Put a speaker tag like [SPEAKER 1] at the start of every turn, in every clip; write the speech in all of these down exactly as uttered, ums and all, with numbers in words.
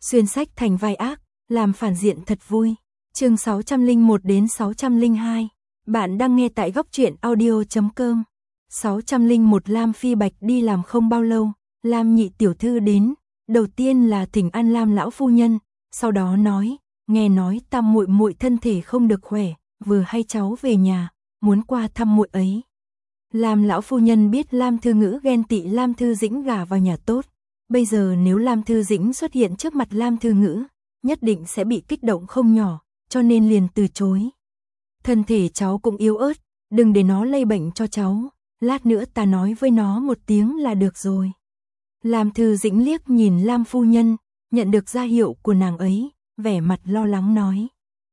[SPEAKER 1] xuyên sách thành vai ác, làm phản diện thật vui. Chương sáu trăm lẻ một đến sáu trăm lẻ hai. Bạn đang nghe tại góc truyện audio chấm com. sáu trăm lẻ một Lam Phi Bạch đi làm không bao lâu, Lam nhị tiểu thư đến, đầu tiên là thỉnh an Lam lão phu nhân, sau đó nói, nghe nói Tam muội muội thân thể không được khỏe, vừa hay cháu về nhà, muốn qua thăm muội ấy. Lam lão phu nhân biết Lam Thư Ngữ ghen tị Lam Thư Dĩnh gả vào nhà tốt, bây giờ nếu Lam Thư Dĩnh xuất hiện trước mặt Lam Thư Ngữ, nhất định sẽ bị kích động không nhỏ, cho nên liền từ chối. Thân thể cháu cũng yếu ớt, đừng để nó lây bệnh cho cháu, lát nữa ta nói với nó một tiếng là được rồi. Lam Thư Dĩnh liếc nhìn Lam phu nhân, nhận được ra hiệu của nàng ấy, vẻ mặt lo lắng nói.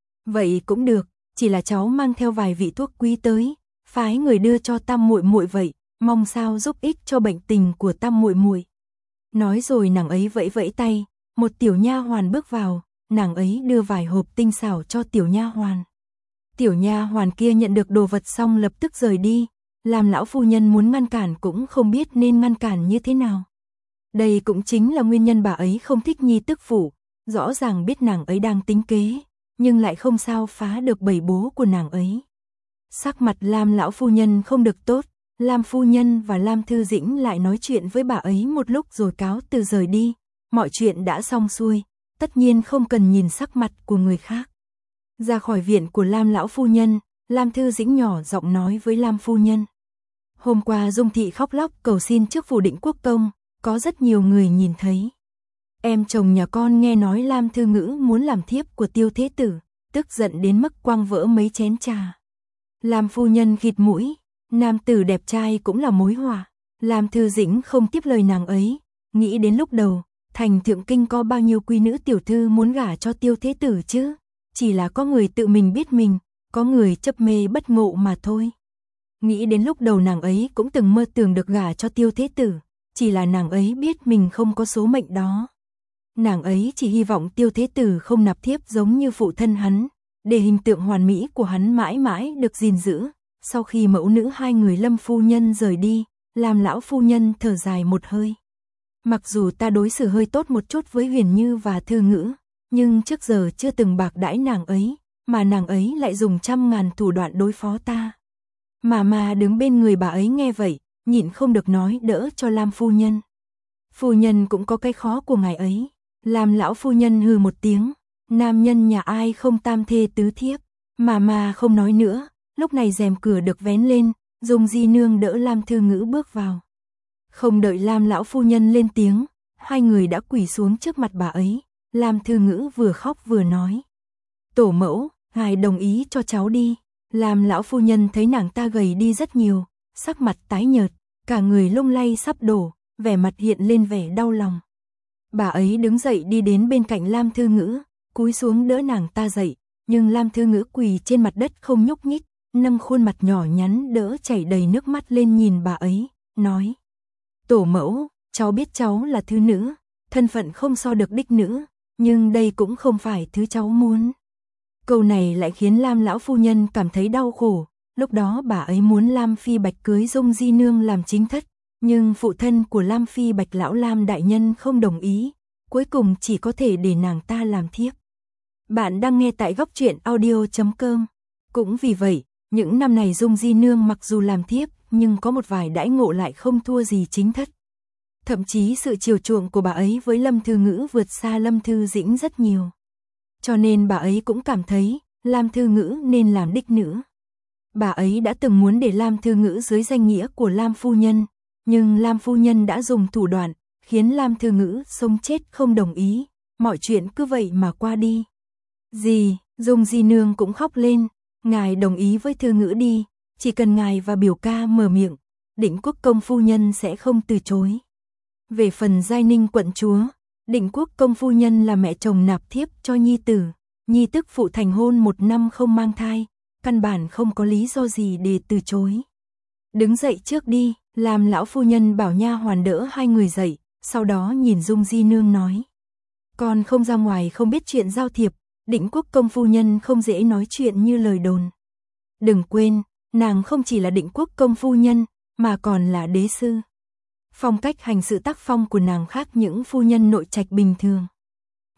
[SPEAKER 1] Vậy cũng được, chỉ là cháu mang theo vài vị thuốc quý tới, phái người đưa cho Tam muội muội vậy, mong sao giúp ích cho bệnh tình của Tam muội muội. Nói rồi nàng ấy vẫy vẫy tay, một tiểu nha hoàn bước vào, nàng ấy đưa vài hộp tinh xảo cho tiểu nha hoàn. Tiểu nha hoàn kia nhận được đồ vật xong lập tức rời đi, làm lão phu nhân muốn ngăn cản cũng không biết nên ngăn cản như thế nào. Đây cũng chính là nguyên nhân bà ấy không thích nhi tức phụ, rõ ràng biết nàng ấy đang tính kế, nhưng lại không sao phá được bầy bố của nàng ấy. Sắc mặt Lam lão phu nhân không được tốt, Lam phu nhân và Lam Thư Dĩnh lại nói chuyện với bà ấy một lúc rồi cáo từ rời đi, mọi chuyện đã xong xuôi, tất nhiên không cần nhìn sắc mặt của người khác. Ra khỏi viện của Lam lão phu nhân, Lam Thư Dĩnh nhỏ giọng nói với Lam phu nhân. Hôm qua Dung thị khóc lóc cầu xin trước phủ Định Quốc công, có rất nhiều người nhìn thấy. Em chồng nhà con nghe nói Lam Thư Ngữ muốn làm thiếp của Tiêu Thế Tử, tức giận đến mức quăng vỡ mấy chén trà. Lam phu nhân khịt mũi, nam tử đẹp trai cũng là mối họa. Lam Thư Dĩnh không tiếp lời nàng ấy, nghĩ đến lúc đầu, thành Thượng Kinh có bao nhiêu quý nữ tiểu thư muốn gả cho Tiêu Thế Tử chứ, chỉ là có người tự mình biết mình, có người chấp mê bất ngộ mà thôi. Nghĩ đến lúc đầu nàng ấy cũng từng mơ tưởng được gả cho Tiêu Thế Tử, chỉ là nàng ấy biết mình không có số mệnh đó. Nàng ấy chỉ hy vọng Tiêu Thế Tử không nạp thiếp giống như phụ thân hắn, để hình tượng hoàn mỹ của hắn mãi mãi được gìn giữ. Sau khi mẫu nữ hai người Lâm phu nhân rời đi, làm lão phu nhân thở dài một hơi. Mặc dù ta đối xử hơi tốt một chút với Huyền Như và Thư Ngữ, nhưng trước giờ chưa từng bạc đãi nàng ấy, mà nàng ấy lại dùng trăm ngàn thủ đoạn đối phó ta. Mà mà đứng bên người bà ấy nghe vậy, nhịn không được nói đỡ cho Lam phu nhân. Phu nhân cũng có cái khó của ngài ấy. Lam lão phu nhân hừ một tiếng, nam nhân nhà ai không tam thê tứ thiếp, mà mà không nói nữa, lúc này rèm cửa được vén lên, Dung di nương đỡ Lam Thư Ngữ bước vào. Không đợi Lam lão phu nhân lên tiếng, hai người đã quỳ xuống trước mặt bà ấy, Lam Thư Ngữ vừa khóc vừa nói. Tổ mẫu, ngài đồng ý cho cháu đi. Lam lão phu nhân thấy nàng ta gầy đi rất nhiều, sắc mặt tái nhợt, cả người lung lay sắp đổ, vẻ mặt hiện lên vẻ đau lòng. Bà ấy đứng dậy đi đến bên cạnh Lam Thư Ngữ, cúi xuống đỡ nàng ta dậy, nhưng Lam Thư Ngữ quỳ trên mặt đất không nhúc nhích, nâng khuôn mặt nhỏ nhắn đỡ chảy đầy nước mắt lên nhìn bà ấy, nói. Tổ mẫu, cháu biết cháu là thư nữ, thân phận không so được đích nữ, nhưng đây cũng không phải thứ cháu muốn. Câu này lại khiến Lam lão phu nhân cảm thấy đau khổ, lúc đó bà ấy muốn Lam Phi Bạch cưới Dung di nương làm chính thất, nhưng phụ thân của Lam Phi Bạch lão Lam đại nhân không đồng ý, cuối cùng chỉ có thể để nàng ta làm thiếp. Bạn đang nghe tại góc truyện audio chấm com. Cũng vì vậy, những năm này Dung di nương mặc dù làm thiếp, nhưng có một vài đãi ngộ lại không thua gì chính thất. Thậm chí sự chiều chuộng của bà ấy với Lâm Thư Ngữ vượt xa Lâm Thư Dĩnh rất nhiều. Cho nên bà ấy cũng cảm thấy, Lam Thư Ngữ nên làm đích nữ. Bà ấy đã từng muốn để Lam Thư Ngữ dưới danh nghĩa của Lam phu nhân, nhưng Lam phu nhân đã dùng thủ đoạn, khiến Lam Thư Ngữ sống chết không đồng ý, mọi chuyện cứ vậy mà qua đi. Dì, Dung di nương cũng khóc lên, ngài đồng ý với Thư Ngữ đi, chỉ cần ngài và biểu ca mở miệng, Định Quốc công phu nhân sẽ không từ chối. Về phần Giai Ninh quận chúa, Định Quốc công phu nhân là mẹ chồng nạp thiếp cho nhi tử, nhi tức phụ thành hôn một năm không mang thai, căn bản không có lý do gì để từ chối. Đứng dậy trước đi, làm lão phu nhân bảo nha hoàn đỡ hai người dậy, sau đó nhìn Dung di nương nói. Con không ra ngoài không biết chuyện giao thiệp, Định Quốc công phu nhân không dễ nói chuyện như lời đồn. Đừng quên, nàng không chỉ là Định Quốc công phu nhân, mà còn là đế sư. Phong cách hành sự tác phong của nàng khác những phu nhân nội trạch bình thường.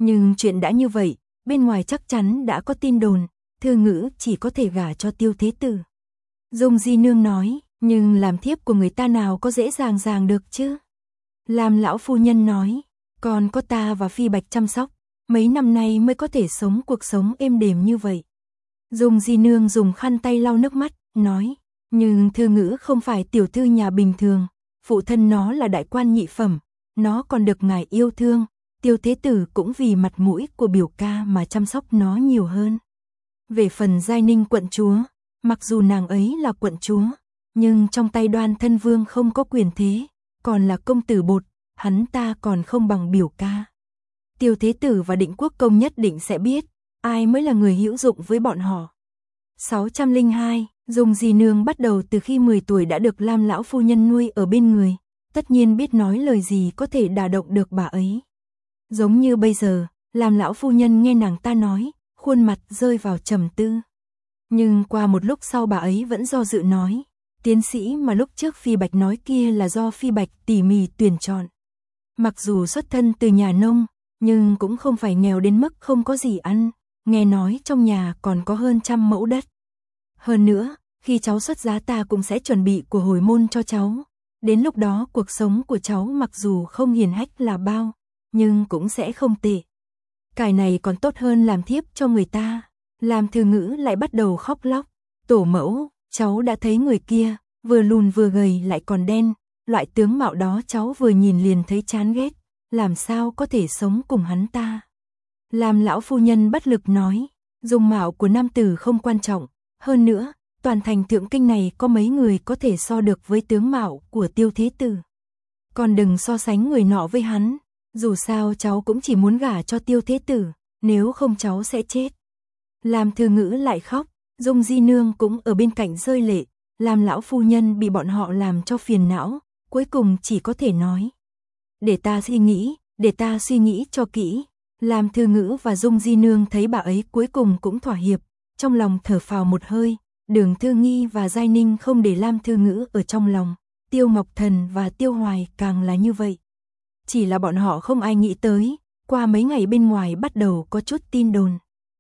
[SPEAKER 1] Nhưng chuyện đã như vậy, bên ngoài chắc chắn đã có tin đồn, Thư Ngữ chỉ có thể gả cho Tiêu Thế Tử. Dung Di Nương nói, nhưng làm thiếp của người ta nào có dễ dàng dàng được chứ. Lam lão phu nhân nói, còn có ta và Phi Bạch chăm sóc, mấy năm nay mới có thể sống cuộc sống êm đềm như vậy. Dung Di Nương dùng khăn tay lau nước mắt, nói, nhưng Thư Ngữ không phải tiểu thư nhà bình thường, phụ thân nó là đại quan nhị phẩm, nó còn được ngài yêu thương, Tiêu Thế Tử cũng vì mặt mũi của biểu ca mà chăm sóc nó nhiều hơn. Về phần Giai Ninh quận chúa, mặc dù nàng ấy là quận chúa, nhưng trong tay Đoan thân vương không có quyền thế, còn là công tử bột, hắn ta còn không bằng biểu ca. Tiêu Thế Tử và Định Quốc công nhất định sẽ biết, ai mới là người hữu dụng với bọn họ. sáu trăm lẻ hai, Dung Di Nương bắt đầu từ khi mười tuổi đã được Lam lão phu nhân nuôi ở bên người, tất nhiên biết nói lời gì có thể đả động được bà ấy. Giống như bây giờ, Lam lão phu nhân nghe nàng ta nói, khuôn mặt rơi vào trầm tư. Nhưng qua một lúc sau bà ấy vẫn do dự nói, tiến sĩ mà lúc trước Phi Bạch nói kia là do Phi Bạch tỉ mỉ tuyển chọn. Mặc dù xuất thân từ nhà nông, nhưng cũng không phải nghèo đến mức không có gì ăn, nghe nói trong nhà còn có hơn trăm mẫu đất. Hơn nữa, khi cháu xuất giá ta cũng sẽ chuẩn bị của hồi môn cho cháu. Đến lúc đó cuộc sống của cháu mặc dù không hiền hách là bao, nhưng cũng sẽ không tệ. Cái này còn tốt hơn làm thiếp cho người ta. Làm Thư Ngữ lại bắt đầu khóc lóc. Tổ mẫu, cháu đã thấy người kia, vừa lùn vừa gầy lại còn đen, loại tướng mạo đó cháu vừa nhìn liền thấy chán ghét, làm sao có thể sống cùng hắn ta. Làm lão phu nhân bất lực nói, dung mạo của nam tử không quan trọng, hơn nữa, toàn thành Thượng Kinh này có mấy người có thể so được với tướng mạo của Tiêu Thế Tử. Còn đừng so sánh người nọ với hắn, dù sao cháu cũng chỉ muốn gả cho Tiêu Thế Tử, nếu không cháu sẽ chết. Làm Thư Ngữ lại khóc, Dung Di Nương cũng ở bên cạnh rơi lệ, làm lão phu nhân bị bọn họ làm cho phiền não, cuối cùng chỉ có thể nói. Để ta suy nghĩ, để ta suy nghĩ cho kỹ. Làm Thư Ngữ và Dung Di Nương thấy bà ấy cuối cùng cũng thỏa hiệp, trong lòng thở phào một hơi, Đường Thư Nghi và Giai Ninh không để Lam Thư Ngữ ở trong lòng, Tiêu Ngọc Thần và Tiêu Hoài càng là như vậy. Chỉ là bọn họ không ai nghĩ tới, qua mấy ngày bên ngoài bắt đầu có chút tin đồn.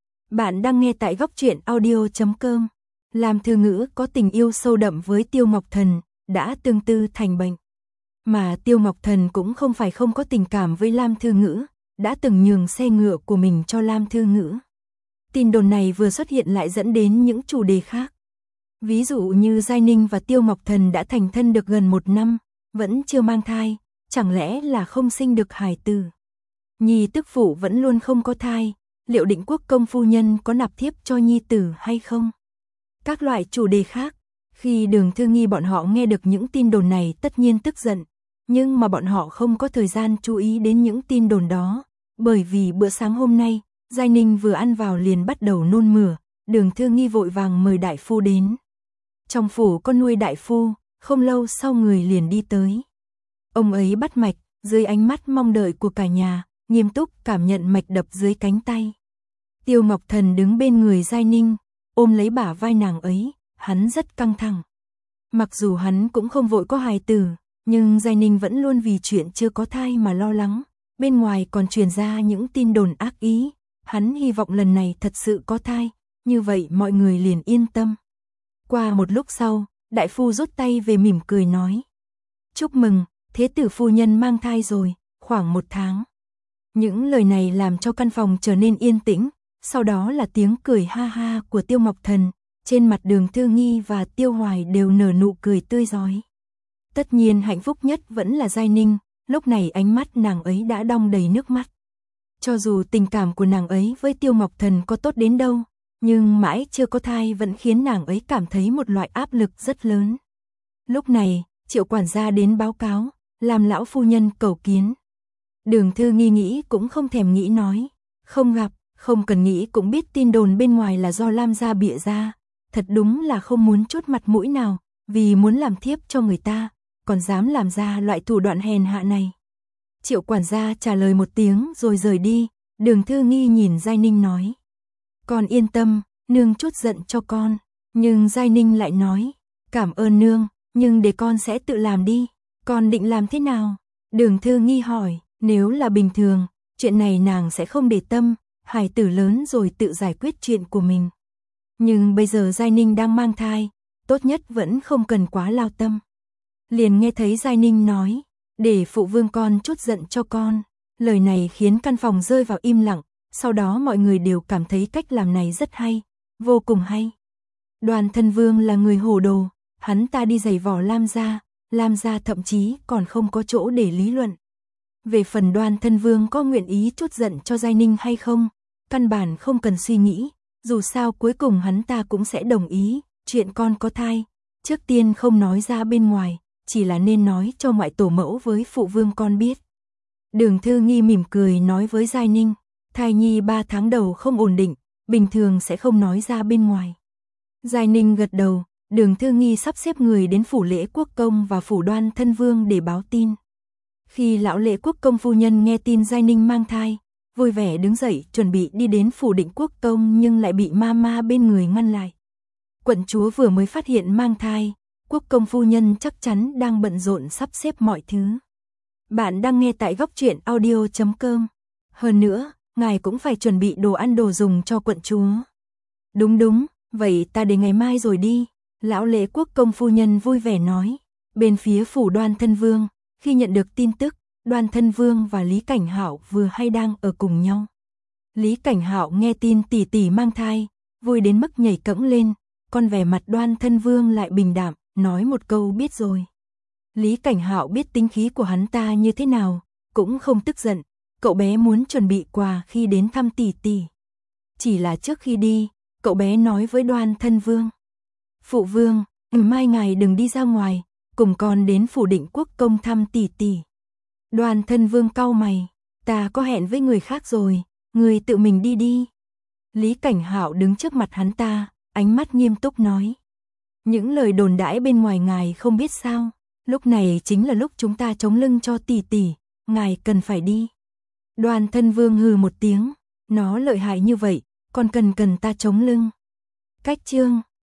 [SPEAKER 1] Bạn đang nghe tại góc truyện audio chấm com. Lam Thư Ngữ có tình yêu sâu đậm với Tiêu Ngọc Thần, đã tương tư thành bệnh. Mà Tiêu Ngọc Thần cũng không phải không có tình cảm với Lam Thư Ngữ, đã từng nhường xe ngựa của mình cho Lam Thư Ngữ. Tin đồn này vừa xuất hiện lại dẫn đến những chủ đề khác. Ví dụ như Giai Ninh và Tiêu Ngọc Thần đã thành thân được gần một năm, vẫn chưa mang thai, chẳng lẽ là không sinh được hài tử. Nhi tức phụ vẫn luôn không có thai, liệu Định Quốc công phu nhân có nạp thiếp cho nhi tử hay không? Các loại chủ đề khác, khi Đường Thư Nghi bọn họ nghe được những tin đồn này tất nhiên tức giận, nhưng mà bọn họ không có thời gian chú ý đến những tin đồn đó, bởi vì bữa sáng hôm nay, Giai Ninh vừa ăn vào liền bắt đầu nôn mửa, Đường Thư Nghi vội vàng mời đại phu đến. Trong phủ có nuôi đại phu, không lâu sau người liền đi tới. Ông ấy bắt mạch, dưới ánh mắt mong đợi của cả nhà, nghiêm túc cảm nhận mạch đập dưới cánh tay. Tiêu Ngọc Thần đứng bên người Giai Ninh, ôm lấy bả vai nàng ấy, hắn rất căng thẳng. Mặc dù hắn cũng không vội có hài tử, nhưng Giai Ninh vẫn luôn vì chuyện chưa có thai mà lo lắng, bên ngoài còn truyền ra những tin đồn ác ý, hắn hy vọng lần này thật sự có thai, như vậy mọi người liền yên tâm. Qua một lúc sau, đại phu rút tay về mỉm cười nói. Chúc mừng, Thế Tử phu nhân mang thai rồi, khoảng một tháng. Những lời này làm cho căn phòng trở nên yên tĩnh, sau đó là tiếng cười ha ha của Tiêu Ngọc Thần, trên mặt Đường Thư Nghi và Tiêu Hoài đều nở nụ cười tươi rói. Tất nhiên hạnh phúc nhất vẫn là Giai Ninh, lúc này ánh mắt nàng ấy đã đong đầy nước mắt. Cho dù tình cảm của nàng ấy với Tiêu Ngọc Thần có tốt đến đâu, nhưng mãi chưa có thai vẫn khiến nàng ấy cảm thấy một loại áp lực rất lớn. Lúc này, Triệu quản gia đến báo cáo, làm lão phu nhân cầu kiến. Đường Thư Nghi nghĩ cũng không thèm nghĩ nói, không gặp, không cần nghĩ cũng biết tin đồn bên ngoài là do Lam gia bịa ra, thật đúng là không muốn chút mặt mũi nào, vì muốn làm thiếp cho người ta, còn dám làm ra loại thủ đoạn hèn hạ này. Triệu quản gia trả lời một tiếng rồi rời đi, Đường Thư Nghi nhìn Giai Ninh nói. Con yên tâm, nương chút giận cho con, nhưng Giai Ninh lại nói, cảm ơn nương, nhưng để con sẽ tự làm đi, con định làm thế nào? Đường Thư Nghi hỏi, nếu là bình thường, chuyện này nàng sẽ không để tâm, hài tử lớn rồi tự giải quyết chuyện của mình. Nhưng bây giờ Giai Ninh đang mang thai, tốt nhất vẫn không cần quá lao tâm. Liền nghe thấy Giai Ninh nói, để phụ vương con chút giận cho con. Lời này khiến căn phòng rơi vào im lặng, sau đó mọi người đều cảm thấy cách làm này rất hay, vô cùng hay. Đoàn Thân Vương là người hồ đồ, hắn ta đi giày vò Lam gia, Lam gia thậm chí còn không có chỗ để lý luận. Về phần Đoàn Thân Vương có nguyện ý chút giận cho Giai Ninh hay không, căn bản không cần suy nghĩ, dù sao cuối cùng hắn ta cũng sẽ đồng ý, chuyện con có thai, trước tiên không nói ra bên ngoài, chỉ là nên nói cho ngoại tổ mẫu với phụ vương con biết. Đường Thư Nghi mỉm cười nói với Giai Ninh, thai nhi ba tháng đầu không ổn định, bình thường sẽ không nói ra bên ngoài. Giai Ninh gật đầu, Đường Thư Nghi sắp xếp người đến phủ Lễ Quốc công và phủ Đoan Thân Vương để báo tin. Khi lão Lễ Quốc công phu nhân nghe tin Giai Ninh mang thai, vui vẻ đứng dậy chuẩn bị đi đến phủ Định Quốc công nhưng lại bị ma ma bên người ngăn lại. Quận chúa vừa mới phát hiện mang thai, Quốc công phu nhân chắc chắn đang bận rộn sắp xếp mọi thứ. Bạn đang nghe tại góc truyện audio chấm com. Hơn nữa, ngài cũng phải chuẩn bị đồ ăn đồ dùng cho quận chúa. Đúng đúng, vậy ta để ngày mai rồi đi. Lão Lễ Quốc công phu nhân vui vẻ nói. Bên phía phủ Đoan Thân Vương, khi nhận được tin tức, Đoan Thân Vương và Lý Cảnh Hạo vừa hay đang ở cùng nhau. Lý Cảnh Hạo nghe tin tỷ tỷ mang thai, vui đến mức nhảy cẫng lên, còn vẻ mặt Đoan Thân Vương lại bình đạm, nói một câu biết rồi. Lý Cảnh Hạo biết tính khí của hắn ta như thế nào, cũng không tức giận, cậu bé muốn chuẩn bị quà khi đến thăm tỷ tỷ. Chỉ là trước khi đi, cậu bé nói với Đoan Thân Vương. Phụ vương, mai ngài đừng đi ra ngoài, cùng con đến phủ Định Quốc công thăm tỷ tỷ. Đoan Thân Vương cau mày, ta có hẹn với người khác rồi, người tự mình đi đi. Lý Cảnh Hạo đứng trước mặt hắn ta, ánh mắt nghiêm túc nói. Những lời đồn đãi bên ngoài ngài không biết sao, lúc này chính là lúc chúng ta chống lưng cho tỷ tỷ, ngài cần phải đi. Đoan Thân Vương hừ một tiếng, nó lợi hại như vậy, còn cần cần ta chống lưng. Cách chương